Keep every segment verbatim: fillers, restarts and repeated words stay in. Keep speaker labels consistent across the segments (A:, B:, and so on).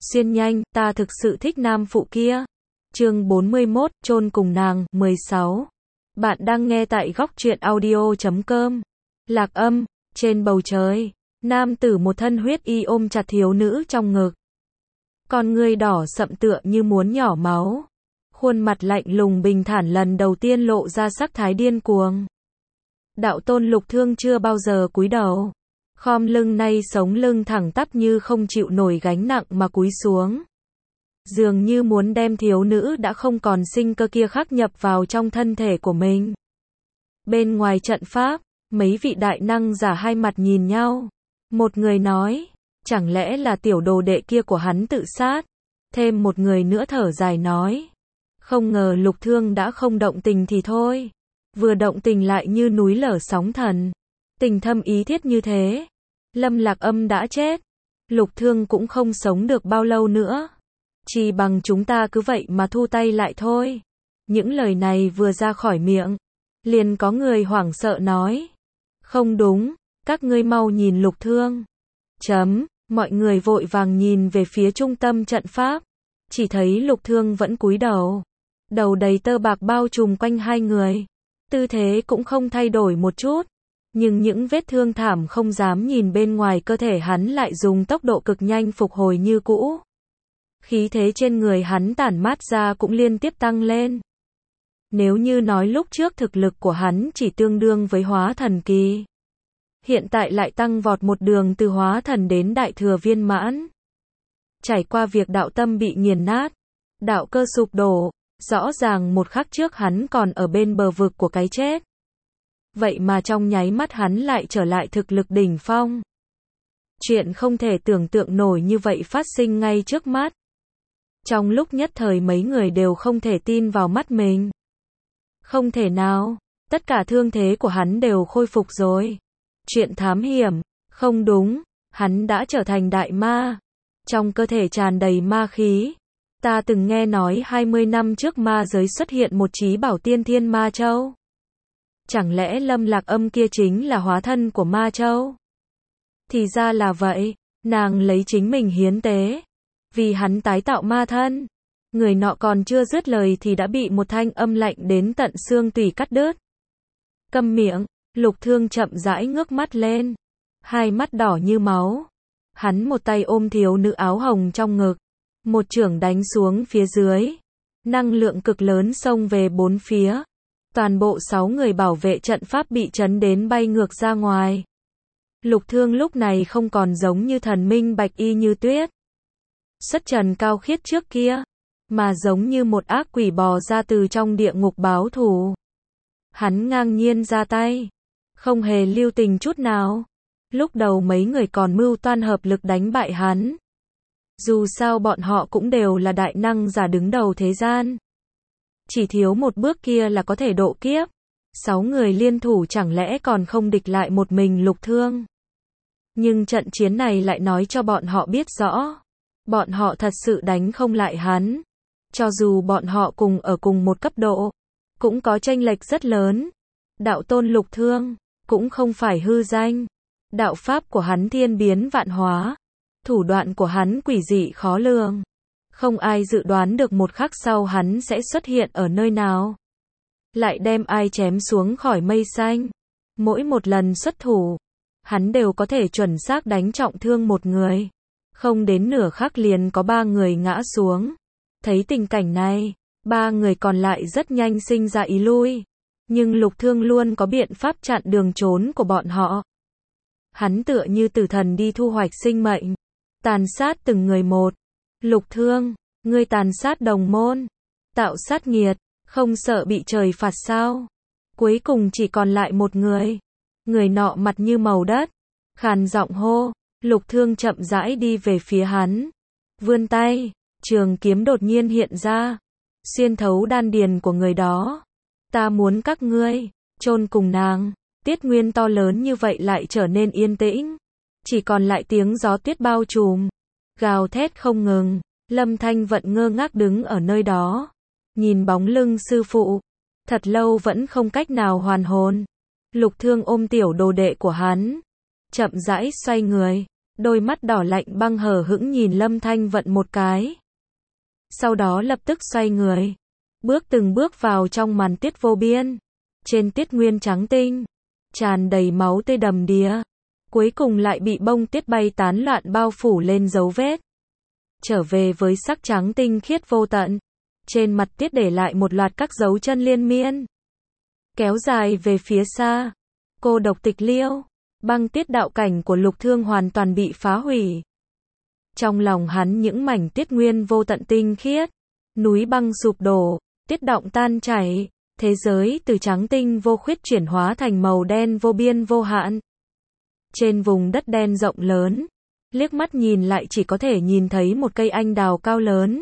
A: xuyên nhanh, ta thực sự thích nam phụ kia. Chương bốn mươi mốt, chôn cùng nàng, mười sáu. Bạn đang nghe tại góc truyện audio chấm com. Lạc âm, trên bầu trời, nam tử một thân huyết y ôm chặt thiếu nữ trong ngực. Con ngươi đỏ sậm tựa như muốn nhỏ máu. Khuôn mặt lạnh lùng bình thản lần đầu tiên lộ ra sắc thái điên cuồng. Đạo tôn Lục Thương chưa bao giờ cúi đầu. Khom lưng nay sống lưng thẳng tắp như không chịu nổi gánh nặng mà cúi xuống. Dường như muốn đem thiếu nữ đã không còn sinh cơ kia khắc nhập vào trong thân thể của mình. Bên ngoài trận pháp, mấy vị đại năng giả hai mặt nhìn nhau. Một người nói, chẳng lẽ là tiểu đồ đệ kia của hắn tự sát? Thêm một người nữa thở dài nói, không ngờ Lục Thương đã không động tình thì thôi. Vừa động tình lại như núi lở sóng thần. Tình thâm ý thiết như thế. Lâm Lạc Âm đã chết. Lục Thương cũng không sống được bao lâu nữa. Chỉ bằng chúng ta cứ vậy mà thu tay lại thôi. Những lời này vừa ra khỏi miệng, liền có người hoảng sợ nói. Không đúng, các ngươi mau nhìn Lục Thương. Chấm, mọi người vội vàng nhìn về phía trung tâm trận pháp. Chỉ thấy Lục Thương vẫn cúi đầu. Đầu đầy tơ bạc bao trùm quanh hai người. Tư thế cũng không thay đổi một chút. Nhưng những vết thương thảm không dám nhìn bên ngoài cơ thể hắn lại dùng tốc độ cực nhanh phục hồi như cũ. Khí thế trên người hắn tản mát ra cũng liên tiếp tăng lên. Nếu như nói lúc trước thực lực của hắn chỉ tương đương với hóa thần kỳ, hiện tại lại tăng vọt một đường từ hóa thần đến đại thừa viên mãn. Trải qua việc đạo tâm bị nghiền nát, đạo cơ sụp đổ, rõ ràng một khắc trước hắn còn ở bên bờ vực của cái chết. Vậy mà trong nháy mắt hắn lại trở lại thực lực đỉnh phong. Chuyện không thể tưởng tượng nổi như vậy phát sinh ngay trước mắt. Trong lúc nhất thời mấy người đều không thể tin vào mắt mình. Không thể nào, tất cả thương thế của hắn đều khôi phục rồi. Chuyện thám hiểm, không đúng, hắn đã trở thành đại ma. Trong cơ thể tràn đầy ma khí. Ta từng nghe nói hai mươi năm trước ma giới xuất hiện một chí bảo tiên thiên ma châu. Chẳng lẽ Lâm Lạc Âm kia chính là hóa thân của ma châu? Thì ra là vậy, nàng lấy chính mình hiến tế. Vì hắn tái tạo ma thân. Người nọ còn chưa dứt lời thì đã bị một thanh âm lạnh đến tận xương tủy cắt đứt. Câm miệng, Lục Thương chậm rãi ngước mắt lên. Hai mắt đỏ như máu. Hắn một tay ôm thiếu nữ áo hồng trong ngực. Một chưởng đánh xuống phía dưới. Năng lượng cực lớn xông về bốn phía. Toàn bộ sáu người bảo vệ trận pháp bị chấn đến bay ngược ra ngoài. Lục Thương lúc này không còn giống như thần minh bạch y như tuyết. Xuất trần cao khiết trước kia, mà giống như một ác quỷ bò ra từ trong địa ngục báo thù. Hắn ngang nhiên ra tay, không hề lưu tình chút nào. Lúc đầu mấy người còn mưu toan hợp lực đánh bại hắn. Dù sao bọn họ cũng đều là đại năng giả đứng đầu thế gian. Chỉ thiếu một bước kia là có thể độ kiếp. Sáu người liên thủ chẳng lẽ còn không địch lại một mình Lục Thương. Nhưng trận chiến này lại nói cho bọn họ biết rõ. Bọn họ thật sự đánh không lại hắn. Cho dù bọn họ cùng ở cùng một cấp độ, cũng có chênh lệch rất lớn. Đạo tôn Lục Thương, cũng không phải hư danh. Đạo pháp của hắn thiên biến vạn hóa. Thủ đoạn của hắn quỷ dị khó lường. Không ai dự đoán được một khắc sau hắn sẽ xuất hiện ở nơi nào. Lại đem ai chém xuống khỏi mây xanh. Mỗi một lần xuất thủ, hắn đều có thể chuẩn xác đánh trọng thương một người. Không đến nửa khắc liền có ba người ngã xuống. Thấy tình cảnh này, ba người còn lại rất nhanh sinh ra ý lui. Nhưng Lục Thương luôn có biện pháp chặn đường trốn của bọn họ. Hắn tựa như tử thần đi thu hoạch sinh mệnh. Tàn sát từng người một. Lục Thương, ngươi tàn sát đồng môn. Tạo sát nghiệt, không sợ bị trời phạt sao? Cuối cùng chỉ còn lại một người. Người nọ mặt như màu đất. Khàn giọng hô. Lục Thương chậm rãi đi về phía hắn. Vươn tay, trường kiếm đột nhiên hiện ra. Xuyên thấu đan điền của người đó. Ta muốn các ngươi chôn cùng nàng. Tiết nguyên to lớn như vậy lại trở nên yên tĩnh. Chỉ còn lại tiếng gió tuyết bao trùm. Gào thét không ngừng. Lâm Thanh Vận ngơ ngác đứng ở nơi đó. Nhìn bóng lưng sư phụ. Thật lâu vẫn không cách nào hoàn hồn. Lục Thương ôm tiểu đồ đệ của hắn. Chậm rãi xoay người. đôi mắt đỏ lạnh băng hờ hững nhìn Lâm Thanh Vận một cái. Sau đó lập tức xoay người, bước từng bước vào trong màn tiết vô biên. Trên tiết nguyên trắng tinh, tràn đầy máu tươi đầm đìa, cuối cùng lại bị bông tiết bay tán loạn bao phủ lên dấu vết. Trở về với sắc trắng tinh khiết vô tận, trên mặt tiết để lại một loạt các dấu chân liên miên. Kéo dài về phía xa, cô độc tịch liêu, băng tiết đạo cảnh của Lục Thương hoàn toàn bị phá hủy. Trong lòng hắn những mảnh tiết nguyên vô tận tinh khiết, núi băng sụp đổ, tiết động tan chảy, thế giới từ trắng tinh vô khuyết chuyển hóa thành màu đen vô biên vô hạn. Trên vùng đất đen rộng lớn, liếc mắt nhìn lại chỉ có thể nhìn thấy một cây anh đào cao lớn.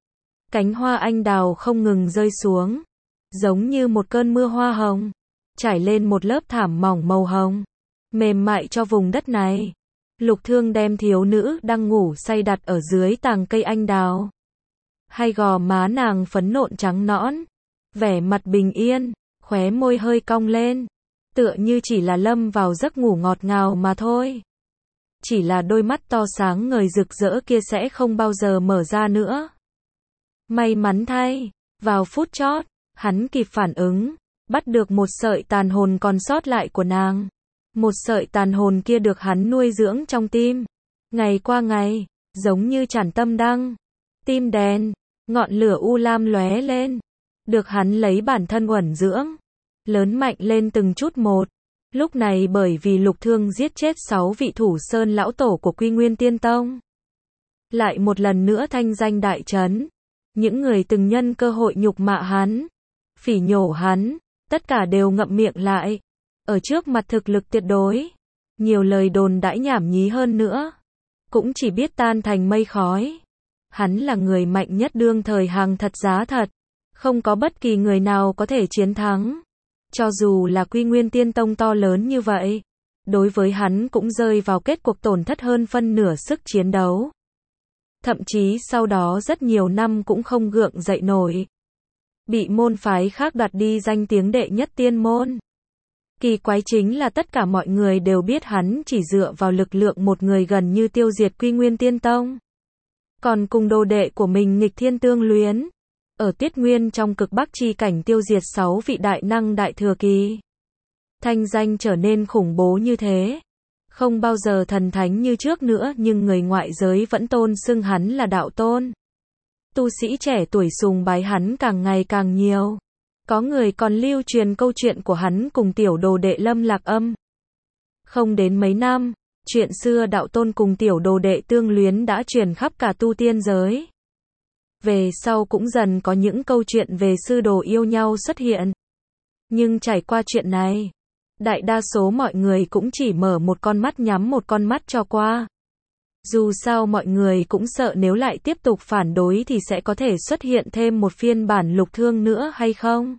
A: Cánh hoa anh đào không ngừng rơi xuống, giống như một cơn mưa hoa hồng, trải lên một lớp thảm mỏng màu hồng, mềm mại cho vùng đất này. Lục Thương đem thiếu nữ đang ngủ say đặt ở dưới tàng cây anh đào. Hai gò má nàng phấn nộn trắng nõn, vẻ mặt bình yên, khóe môi hơi cong lên, tựa như chỉ là lâm vào giấc ngủ ngọt ngào mà thôi. Chỉ là đôi mắt to sáng ngời rực rỡ kia sẽ không bao giờ mở ra nữa. May mắn thay, vào phút chót, hắn kịp phản ứng, bắt được một sợi tàn hồn còn sót lại của nàng. Một sợi tàn hồn kia được hắn nuôi dưỡng trong tim. Ngày qua ngày, giống như chản tâm đăng. Tim đèn, ngọn lửa u lam lóe lên. Được hắn lấy bản thân uẩn dưỡng. Lớn mạnh lên từng chút một. Lúc này bởi vì Lục Thương giết chết sáu vị thủ sơn lão tổ của Quy Nguyên Tiên Tông. Lại một lần nữa thanh danh đại trấn. Những người từng nhân cơ hội nhục mạ hắn, phỉ nhổ hắn, tất cả đều ngậm miệng lại. Ở trước mặt thực lực tuyệt đối, nhiều lời đồn đãi nhảm nhí hơn nữa, cũng chỉ biết tan thành mây khói. Hắn là người mạnh nhất đương thời hàng thật giá thật, không có bất kỳ người nào có thể chiến thắng. Cho dù là Quy Nguyên Tiên Tông to lớn như vậy, đối với hắn cũng rơi vào kết cuộc tổn thất hơn phân nửa sức chiến đấu. Thậm chí sau đó rất nhiều năm cũng không gượng dậy nổi. Bị môn phái khác đoạt đi danh tiếng đệ nhất tiên môn. Kỳ quái chính là tất cả mọi người đều biết hắn chỉ dựa vào lực lượng một người gần như tiêu diệt Quy Nguyên Tiên Tông. Còn cùng đồ đệ của mình nghịch thiên tương luyến. Ở Tiết Nguyên trong cực bắc chi cảnh tiêu diệt sáu vị đại năng đại thừa kỳ. Thanh danh trở nên khủng bố như thế. Không bao giờ thần thánh như trước nữa nhưng người ngoại giới vẫn tôn xưng hắn là đạo tôn. Tu sĩ trẻ tuổi sùng bái hắn càng ngày càng nhiều. Có người còn lưu truyền câu chuyện của hắn cùng tiểu đồ đệ Lâm Lạc Âm. Không đến mấy năm, chuyện xưa đạo tôn cùng tiểu đồ đệ tương luyến đã truyền khắp cả tu tiên giới. Về sau cũng dần có những câu chuyện về sư đồ yêu nhau xuất hiện. Nhưng trải qua chuyện này, đại đa số mọi người cũng chỉ mở một con mắt nhắm một con mắt cho qua. Dù sao mọi người cũng sợ nếu lại tiếp tục phản đối thì sẽ có thể xuất hiện thêm một phiên bản Lục Thương nữa hay không.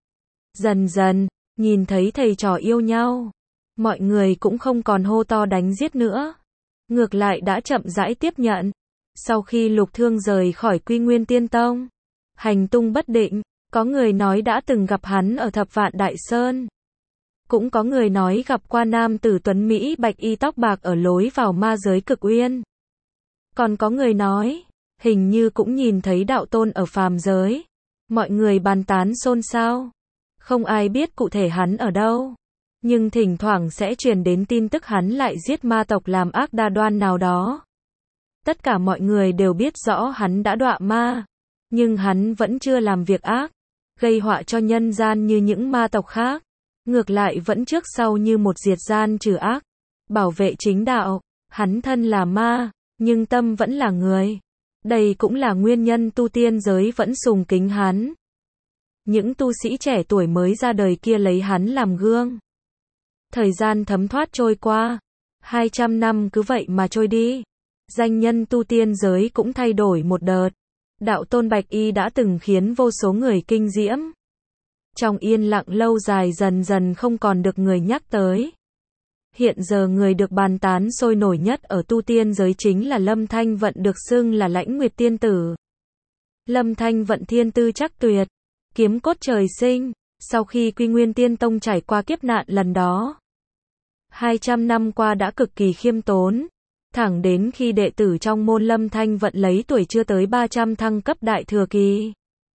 A: Dần dần, nhìn thấy thầy trò yêu nhau, mọi người cũng không còn hô to đánh giết nữa. Ngược lại đã chậm rãi tiếp nhận. Sau khi Lục Thương rời khỏi Quy Nguyên Tiên Tông, hành tung bất định, có người nói đã từng gặp hắn ở Thập Vạn Đại Sơn. Cũng có người nói gặp qua nam tử tuấn Mỹ bạch y tóc bạc ở lối vào ma giới Cực Uyên. Còn có người nói, hình như cũng nhìn thấy đạo tôn ở phàm giới. Mọi người bàn tán xôn xao. Không ai biết cụ thể hắn ở đâu. Nhưng thỉnh thoảng sẽ truyền đến tin tức hắn lại giết ma tộc làm ác đa đoan nào đó. Tất cả mọi người đều biết rõ hắn đã đọa ma. Nhưng hắn vẫn chưa làm việc ác, gây họa cho nhân gian như những ma tộc khác. Ngược lại vẫn trước sau như một diệt gian trừ ác, bảo vệ chính đạo. Hắn thân là ma, nhưng tâm vẫn là người. Đây cũng là nguyên nhân tu tiên giới vẫn sùng kính hắn. Những tu sĩ trẻ tuổi mới ra đời kia lấy hắn làm gương. Thời gian thấm thoát trôi qua, hai trăm năm cứ vậy mà trôi đi. Danh nhân tu tiên giới cũng thay đổi một đợt. Đạo tôn Bạch Y đã từng khiến vô số người kinh diễm. Trong yên lặng lâu dài dần dần không còn được người nhắc tới. Hiện giờ người được bàn tán sôi nổi nhất ở tu tiên giới chính là Lâm Thanh Vận, được xưng là Lãnh Nguyệt Tiên Tử. Lâm Thanh Vận thiên tư chắc tuyệt, kiếm cốt trời sinh. Sau khi Quy Nguyên Tiên Tông trải qua kiếp nạn lần đó, hai trăm năm qua đã cực kỳ khiêm tốn, Thẳng đến khi đệ tử trong môn Lâm Thanh Vận lấy tuổi chưa tới ba trăm thăng cấp đại thừa kỳ,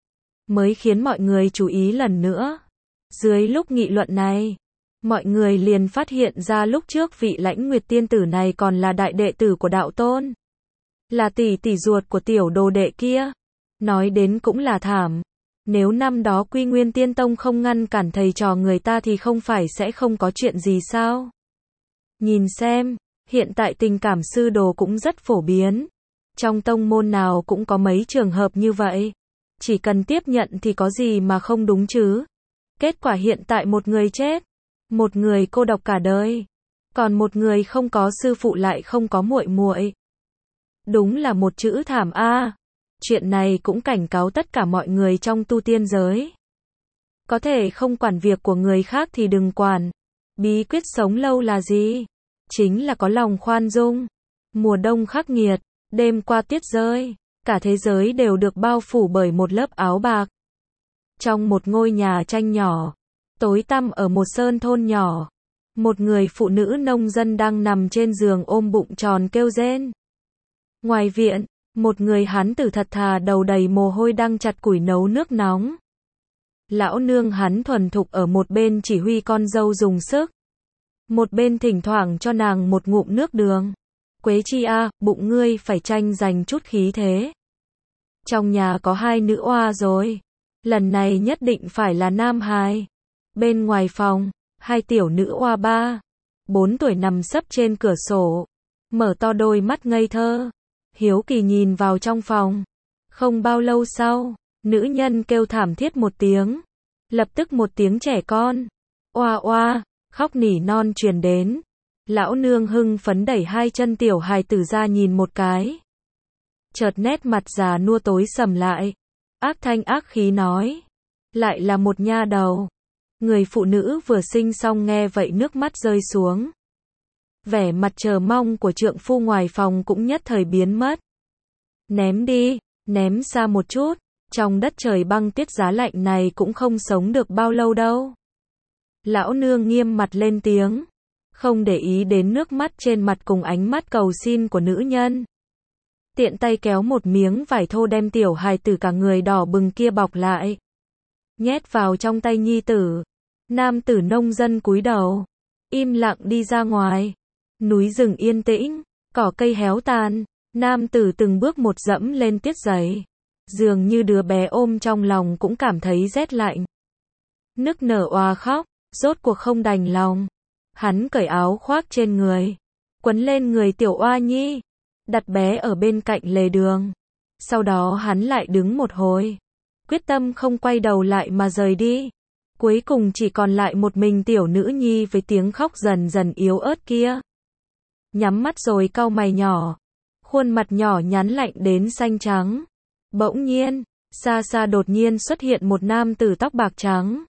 A: mới khiến mọi người chú ý lần nữa. Dưới lúc nghị luận này, mọi người liền phát hiện ra lúc trước vị Lãnh Nguyệt tiên tử này còn là đại đệ tử của đạo tôn. Là tỷ tỷ ruột của tiểu đồ đệ kia. Nói đến cũng là thảm. Nếu năm đó Quy Nguyên Tiên Tông không ngăn cản thầy trò người ta thì không phải sẽ không có chuyện gì sao? Nhìn xem, hiện tại tình cảm sư đồ cũng rất phổ biến. Trong tông môn nào cũng có mấy trường hợp như vậy. Chỉ cần tiếp nhận thì có gì mà không đúng chứ? Kết quả hiện tại một người chết, một người cô độc cả đời, còn một người không có sư phụ lại không có muội muội. Đúng là một chữ thảm a. Chuyện này cũng cảnh cáo tất cả mọi người trong tu tiên giới. Có thể không quản việc của người khác thì đừng quản. Bí quyết sống lâu là gì? Chính là có lòng khoan dung. Mùa đông khắc nghiệt, đêm qua tuyết rơi, cả thế giới đều được bao phủ bởi một lớp áo bạc. Trong một ngôi nhà tranh nhỏ, tối tăm ở một sơn thôn nhỏ, một người phụ nữ nông dân đang nằm trên giường ôm bụng tròn kêu rên. Ngoài viện, một người hán tử thật thà đầu đầy mồ hôi đang chặt củi nấu nước nóng. Lão nương hắn thuần thục ở một bên chỉ huy con dâu dùng sức, một bên thỉnh thoảng cho nàng một ngụm nước đường. Quế chi a, bụng ngươi phải tranh giành chút khí thế. Trong nhà có hai nữ oa rồi, lần này nhất định phải là nam hài. Bên ngoài phòng, hai tiểu nữ oa ba, bốn tuổi nằm sấp trên cửa sổ, mở to đôi mắt ngây thơ, hiếu kỳ nhìn vào trong phòng. Không bao lâu sau, nữ nhân kêu thảm thiết một tiếng, lập tức một tiếng trẻ con, oa oa, khóc nỉ non truyền đến. Lão nương hưng phấn đẩy hai chân tiểu hài tử ra nhìn một cái. Chợt nét mặt già nua tối sầm lại, ác thanh ác khí nói, lại là một nha đầu. Người phụ nữ vừa sinh xong nghe vậy nước mắt rơi xuống. Vẻ mặt chờ mong của trượng phu ngoài phòng cũng nhất thời biến mất. Ném đi, ném xa một chút, trong đất trời băng tuyết giá lạnh này cũng không sống được bao lâu đâu. Lão nương nghiêm mặt lên tiếng, không để ý đến nước mắt trên mặt cùng ánh mắt cầu xin của nữ nhân. Tiện tay kéo một miếng vải thô đem tiểu hài tử cả người đỏ bừng kia bọc lại, nhét vào trong tay nhi tử. Nam tử nông dân cúi đầu, im lặng đi ra ngoài. Núi rừng yên tĩnh, cỏ cây héo tàn, nam tử từng bước một dẫm lên tiết giày, dường như đứa bé ôm trong lòng cũng cảm thấy rét lạnh. Nức nở oà khóc, rốt cuộc không đành lòng. Hắn cởi áo khoác trên người, quấn lên người tiểu oa nhi, đặt bé ở bên cạnh lề đường. Sau đó hắn lại đứng một hồi, quyết tâm không quay đầu lại mà rời đi. Cuối cùng chỉ còn lại một mình tiểu nữ nhi với tiếng khóc dần dần yếu ớt kia. Nhắm mắt rồi cau mày nhỏ, khuôn mặt nhỏ nhắn lạnh đến xanh trắng. Bỗng nhiên, xa xa đột nhiên xuất hiện một nam tử tóc bạc trắng.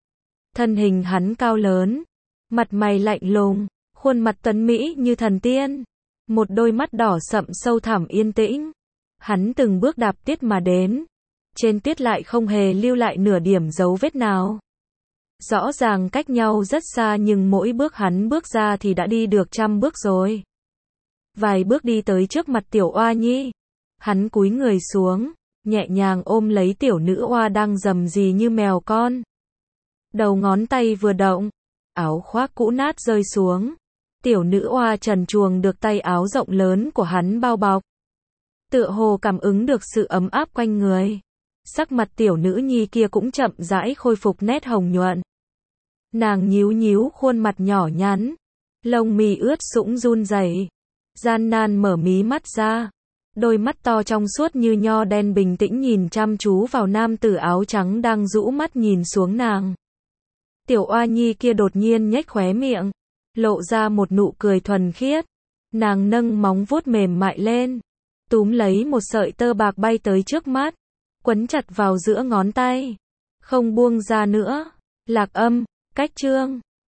A: Thân hình hắn cao lớn, mặt mày lạnh lùng, khuôn mặt tuấn mỹ như thần tiên, một đôi mắt đỏ sậm sâu thẳm yên tĩnh. Hắn từng bước đạp tuyết mà đến, trên tuyết lại không hề lưu lại nửa điểm dấu vết nào. Rõ ràng cách nhau rất xa nhưng mỗi bước hắn bước ra thì đã đi được trăm bước rồi. Vài bước đi tới trước mặt tiểu oa nhi, hắn cúi người xuống, nhẹ nhàng ôm lấy tiểu nữ oa đang rầm rì như mèo con. Đầu ngón tay vừa động, áo khoác cũ nát rơi xuống. Tiểu nữ oa trần truồng được tay áo rộng lớn của hắn bao bọc, tựa hồ cảm ứng được sự ấm áp quanh người. Sắc mặt tiểu nữ nhi kia cũng chậm rãi khôi phục nét hồng nhuận. Nàng nhíu nhíu khuôn mặt nhỏ nhắn, lông mi ướt sũng run rẩy, gian nan mở mí mắt ra. Đôi mắt to trong suốt như nho đen bình tĩnh nhìn chăm chú vào nam tử áo trắng đang rũ mắt nhìn xuống nàng. Tiểu oa nhi kia đột nhiên nhếch khóe miệng, lộ ra một nụ cười thuần khiết. Nàng nâng móng vuốt mềm mại lên, túm lấy một sợi tơ bạc bay tới trước mắt, quấn chặt vào giữa ngón tay, không buông ra nữa. Lạc Âm, cách chương